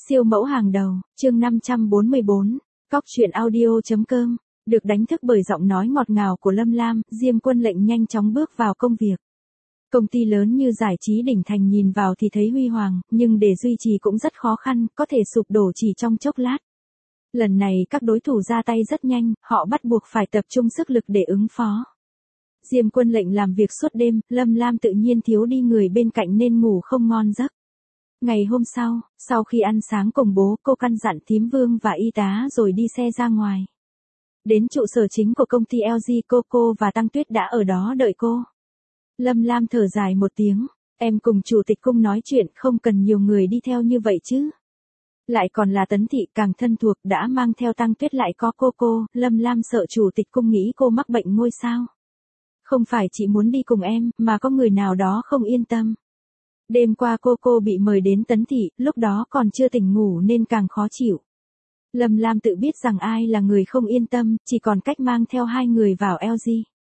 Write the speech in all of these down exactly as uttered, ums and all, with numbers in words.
Siêu mẫu hàng đầu, chương năm trăm bốn mươi bốn, Cóc truyện audio.com, được đánh thức bởi giọng nói ngọt ngào của Lâm Lam, Diêm Quân Lệnh nhanh chóng bước vào công việc. Công ty lớn như giải trí đỉnh thành nhìn vào thì thấy huy hoàng, nhưng để duy trì cũng rất khó khăn, có thể sụp đổ chỉ trong chốc lát. Lần này các đối thủ ra tay rất nhanh, họ bắt buộc phải tập trung sức lực để ứng phó. Diêm Quân Lệnh làm việc suốt đêm, Lâm Lam tự nhiên thiếu đi người bên cạnh nên ngủ không ngon giấc. Ngày hôm sau, sau khi ăn sáng cùng bố, cô căn dặn thím Vương và y tá rồi đi xe ra ngoài. Đến trụ sở chính của công ty lờ giê, cô cô và Tăng Tuyết đã ở đó đợi cô. Lâm Lam thở dài một tiếng, em cùng chủ tịch cung nói chuyện, không cần nhiều người đi theo như vậy chứ. Lại còn là Tấn Thị càng thân thuộc, đã mang theo Tăng Tuyết lại có cô cô, Lâm Lam sợ chủ tịch cung nghĩ cô mắc bệnh ngôi sao. Không phải chị muốn đi cùng em, mà có người nào đó không yên tâm. Đêm qua cô cô bị mời đến Tấn Thị, lúc đó còn chưa tỉnh ngủ nên càng khó chịu. Lâm Lam tự biết rằng ai là người không yên tâm, chỉ còn cách mang theo hai người vào lờ giê.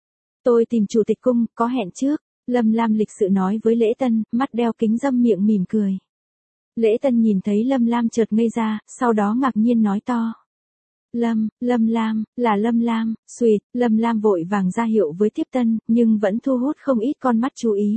Tôi tìm chủ tịch cung, có hẹn trước, Lâm Lam lịch sự nói với Lễ Tân, mắt đeo kính râm miệng mỉm cười. Lễ Tân nhìn thấy Lâm Lam chợt ngây ra, sau đó ngạc nhiên nói to. Lâm, Lâm Lam, là Lâm Lam, suýt, Lâm Lam vội vàng ra hiệu với tiếp tân, nhưng vẫn thu hút không ít con mắt chú ý.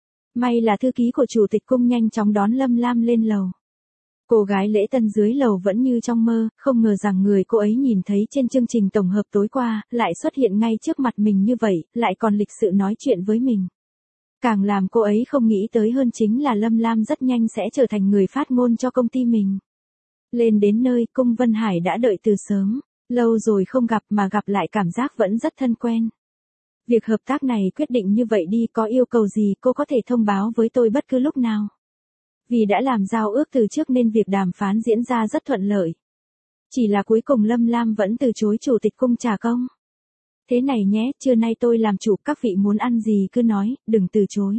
May là thư ký của chủ tịch cung nhanh chóng đón Lâm Lam lên lầu. Cô gái Lễ Tân dưới lầu vẫn như trong mơ, không ngờ rằng người cô ấy nhìn thấy trên chương trình tổng hợp tối qua, lại xuất hiện ngay trước mặt mình như vậy, lại còn lịch sự nói chuyện với mình. Càng làm cô ấy không nghĩ tới hơn chính là Lâm Lam rất nhanh sẽ trở thành người phát ngôn cho công ty mình. Lên đến nơi, Cung Vân Hải đã đợi từ sớm, lâu rồi không gặp mà gặp lại cảm giác vẫn rất thân quen. Việc hợp tác này quyết định như vậy đi, có yêu cầu gì cô có thể thông báo với tôi bất cứ lúc nào. Vì đã làm giao ước từ trước nên việc đàm phán diễn ra rất thuận lợi. Chỉ là cuối cùng Lâm Lam vẫn từ chối chủ tịch cung trả công. Thế này nhé, trưa nay tôi làm chủ, các vị muốn ăn gì cứ nói, đừng từ chối.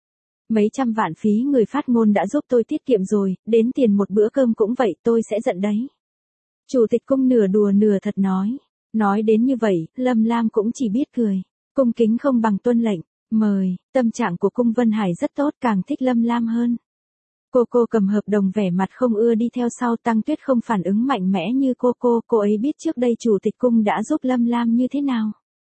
Mấy trăm vạn phí người phát ngôn đã giúp tôi tiết kiệm rồi, đến tiền một bữa cơm cũng vậy, tôi sẽ giận đấy. Chủ tịch cung nửa đùa nửa thật nói. Nói đến như vậy, Lâm Lam cũng chỉ biết cười. Cung kính không bằng tuân lệnh, mời, tâm trạng của Cung Vân Hải rất tốt, càng thích Lâm Lam hơn. Cô cô cầm hợp đồng vẻ mặt không ưa đi theo sau. Tăng Tuyết không phản ứng mạnh mẽ như cô cô, cô ấy biết trước đây chủ tịch cung đã giúp Lâm Lam như thế nào.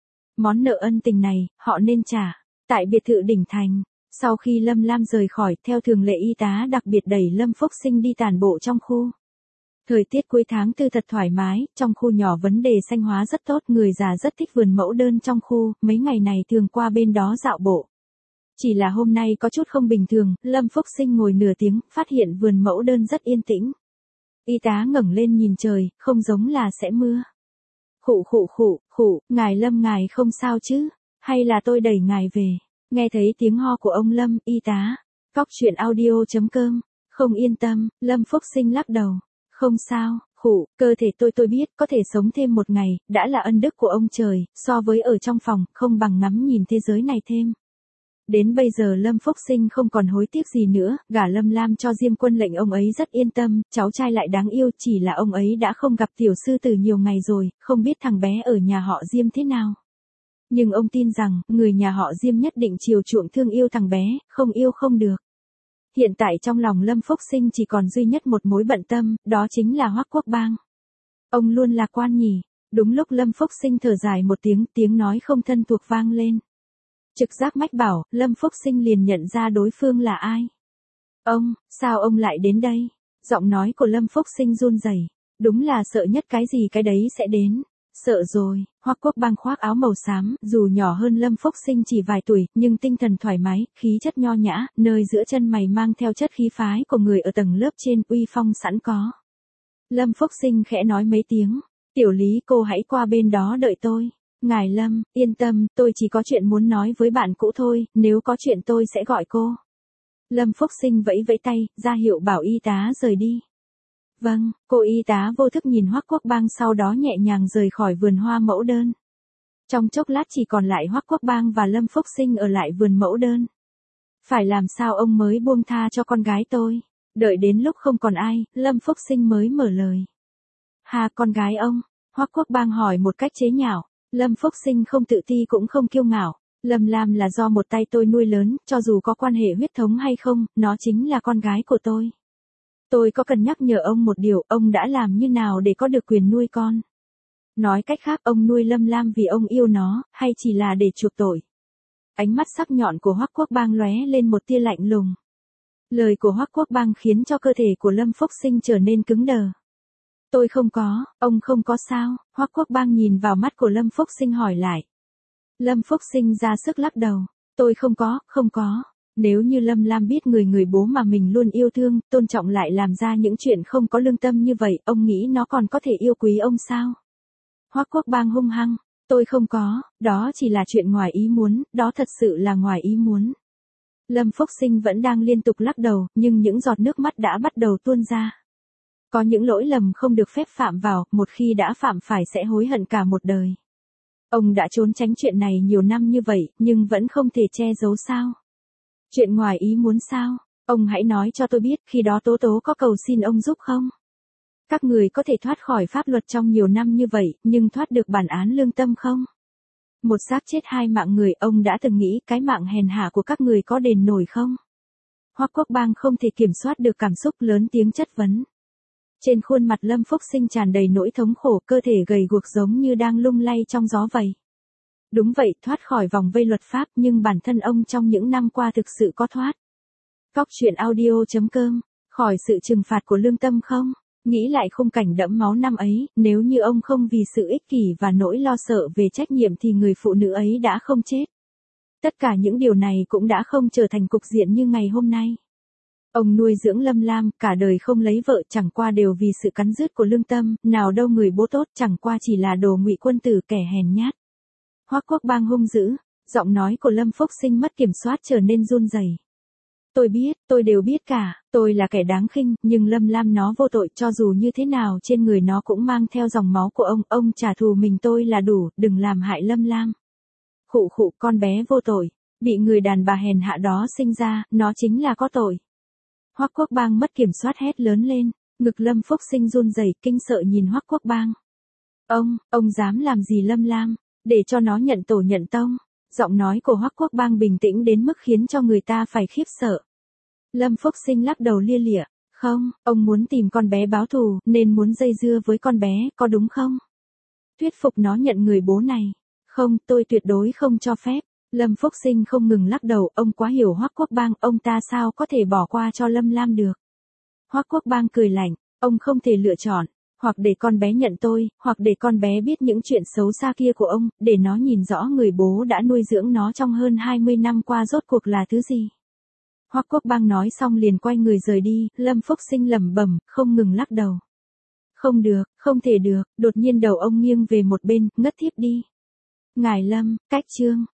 Món nợ ân tình này, họ nên trả. Tại biệt thự đỉnh thành, sau khi Lâm Lam rời khỏi, theo thường lệ y tá đặc biệt đẩy Lâm Phúc Sinh đi tản bộ trong khu. Thời tiết cuối tháng tư thật thoải mái, trong khu nhỏ vấn đề xanh hóa rất tốt, người già rất thích vườn mẫu đơn trong khu, mấy ngày này thường qua bên đó dạo bộ. Chỉ là hôm nay có chút không bình thường, Lâm Phúc Sinh ngồi nửa tiếng, phát hiện vườn mẫu đơn rất yên tĩnh. Y tá ngẩng lên nhìn trời, không giống là sẽ mưa. Khụ khụ khụ, khụ, ngài Lâm ngài không sao chứ, hay là tôi đẩy ngài về. Nghe thấy tiếng ho của ông Lâm, y tá, Cóc truyện audio.com, không yên tâm, Lâm Phúc Sinh lắc đầu. Không sao, khụ, cơ thể tôi tôi biết, có thể sống thêm một ngày, đã là ân đức của ông trời, so với ở trong phòng, không bằng ngắm nhìn thế giới này thêm. Đến bây giờ Lâm Phúc Sinh không còn hối tiếc gì nữa, gả Lâm Lam cho Diêm Quân Lệnh ông ấy rất yên tâm, cháu trai lại đáng yêu, chỉ là ông ấy đã không gặp tiểu sư từ nhiều ngày rồi, không biết thằng bé ở nhà họ Diêm thế nào. Nhưng ông tin rằng, người nhà họ Diêm nhất định chiều chuộng thương yêu thằng bé, không yêu không được. Hiện tại trong lòng Lâm Phúc Sinh chỉ còn duy nhất một mối bận tâm, đó chính là Hoắc Quốc Bang. Ông luôn lạc quan nhỉ. Đúng lúc Lâm Phúc Sinh thở dài một tiếng, tiếng nói không thân thuộc vang lên. Trực giác mách bảo, Lâm Phúc Sinh liền nhận ra đối phương là ai. Ông, sao ông lại đến đây? Giọng nói của Lâm Phúc Sinh run rẩy. Đúng là sợ nhất cái gì cái đấy sẽ đến. Sợ rồi, Hoắc Quốc Bang khoác áo màu xám, dù nhỏ hơn Lâm Phúc Sinh chỉ vài tuổi, nhưng tinh thần thoải mái, khí chất nho nhã, nơi giữa chân mày mang theo chất khí phái của người ở tầng lớp trên, uy phong sẵn có. Lâm Phúc Sinh khẽ nói mấy tiếng, tiểu Lý cô hãy qua bên đó đợi tôi. Ngài Lâm, yên tâm, tôi chỉ có chuyện muốn nói với bạn cũ thôi, nếu có chuyện tôi sẽ gọi cô. Lâm Phúc Sinh vẫy vẫy tay, ra hiệu bảo y tá rời đi. Vâng, cô y tá vô thức nhìn Hoắc Quốc Bang sau đó nhẹ nhàng rời khỏi vườn hoa mẫu đơn. Trong chốc lát chỉ còn lại Hoắc Quốc Bang và Lâm Phúc Sinh ở lại vườn mẫu đơn. Phải làm sao ông mới buông tha cho con gái tôi? Đợi đến lúc không còn ai, Lâm Phúc Sinh mới mở lời. Hà, con gái ông? Hoắc Quốc Bang hỏi một cách chế nhạo. Lâm Phúc Sinh không tự ti cũng không kiêu ngạo. Lâm Lam là do một tay tôi nuôi lớn, cho dù có quan hệ huyết thống hay không, nó chính là con gái của tôi. Tôi có cần nhắc nhở ông một điều, ông đã làm như nào để có được quyền nuôi con? Nói cách khác, ông nuôi Lâm Lam vì ông yêu nó, hay chỉ là để chuộc tội? Ánh mắt sắc nhọn của Hoắc Quốc Bang lóe lên một tia lạnh lùng. Lời của Hoắc Quốc Bang khiến cho cơ thể của Lâm Phúc Sinh trở nên cứng đờ. Tôi không có, ông không có sao? Hoắc Quốc Bang nhìn vào mắt của Lâm Phúc Sinh hỏi lại. Lâm Phúc Sinh ra sức lắc đầu. Tôi không có, không có. Nếu như Lâm Lam biết người người bố mà mình luôn yêu thương, tôn trọng lại làm ra những chuyện không có lương tâm như vậy, ông nghĩ nó còn có thể yêu quý ông sao? Hoắc Quốc Bang hung hăng. Tôi không có, đó chỉ là chuyện ngoài ý muốn, đó thật sự là ngoài ý muốn. Lâm Phúc Sinh vẫn đang liên tục lắc đầu, nhưng những giọt nước mắt đã bắt đầu tuôn ra. Có những lỗi lầm không được phép phạm vào, một khi đã phạm phải sẽ hối hận cả một đời. Ông đã trốn tránh chuyện này nhiều năm như vậy, nhưng vẫn không thể che giấu sao? Chuyện ngoài ý muốn sao? Ông hãy nói cho tôi biết, khi đó Tố Tố có cầu xin ông giúp không? Các người có thể thoát khỏi pháp luật trong nhiều năm như vậy, nhưng thoát được bản án lương tâm không? Một xác chết hai mạng người, ông đã từng nghĩ cái mạng hèn hạ của các người có đền nổi không? Hoắc Quốc Bang không thể kiểm soát được cảm xúc, lớn tiếng chất vấn. Trên khuôn mặt Lâm Phúc Sinh tràn đầy nỗi thống khổ, cơ thể gầy guộc giống như đang lung lay trong gió vậy. Đúng vậy, thoát khỏi vòng vây luật pháp, nhưng bản thân ông trong những năm qua thực sự có thoát. Cóc truyện audio chấm com, khỏi sự trừng phạt của lương tâm không? Nghĩ lại khung cảnh đẫm máu năm ấy, nếu như ông không vì sự ích kỷ và nỗi lo sợ về trách nhiệm thì người phụ nữ ấy đã không chết. Tất cả những điều này cũng đã không trở thành cục diện như ngày hôm nay. Ông nuôi dưỡng Lâm Lam, cả đời không lấy vợ, chẳng qua đều vì sự cắn rứt của lương tâm, nào đâu người bố tốt, chẳng qua chỉ là đồ ngụy quân tử kẻ hèn nhát. Hoắc Quốc Bang hung dữ, giọng nói của Lâm Phúc Sinh mất kiểm soát trở nên run rẩy. Tôi biết, tôi đều biết cả, tôi là kẻ đáng khinh, nhưng Lâm Lam nó vô tội, cho dù như thế nào trên người nó cũng mang theo dòng máu của ông, ông trả thù mình tôi là đủ, đừng làm hại Lâm Lam. Khụ khụ, con bé vô tội, bị người đàn bà hèn hạ đó sinh ra, nó chính là có tội. Hoắc Quốc Bang mất kiểm soát hét lớn lên, ngực Lâm Phúc Sinh run rẩy, kinh sợ nhìn Hoắc Quốc Bang. Ông, ông dám làm gì Lâm Lam, để cho nó nhận tổ nhận tông? Giọng nói của Hoắc Quốc Bang bình tĩnh đến mức khiến cho người ta phải khiếp sợ. Lâm Phúc Sinh lắc đầu lia lịa, không, ông muốn tìm con bé báo thù, nên muốn dây dưa với con bé, có đúng không? Thuyết phục nó nhận người bố này. Không, tôi tuyệt đối không cho phép. Lâm Phúc Sinh không ngừng lắc đầu, ông quá hiểu Hoắc Quốc Bang, ông ta sao có thể bỏ qua cho Lâm Lam được. Hoắc Quốc Bang cười lạnh, ông không thể lựa chọn, hoặc để con bé nhận tôi, hoặc để con bé biết những chuyện xấu xa kia của ông, để nó nhìn rõ người bố đã nuôi dưỡng nó trong hơn hai mươi năm qua rốt cuộc là thứ gì. Hoắc Quốc Bang nói xong liền quay người rời đi, Lâm Phúc Sinh lẩm bẩm, không ngừng lắc đầu. Không được, không thể được, đột nhiên đầu ông nghiêng về một bên, ngất thiếp đi. Ngài Lâm, cách chương.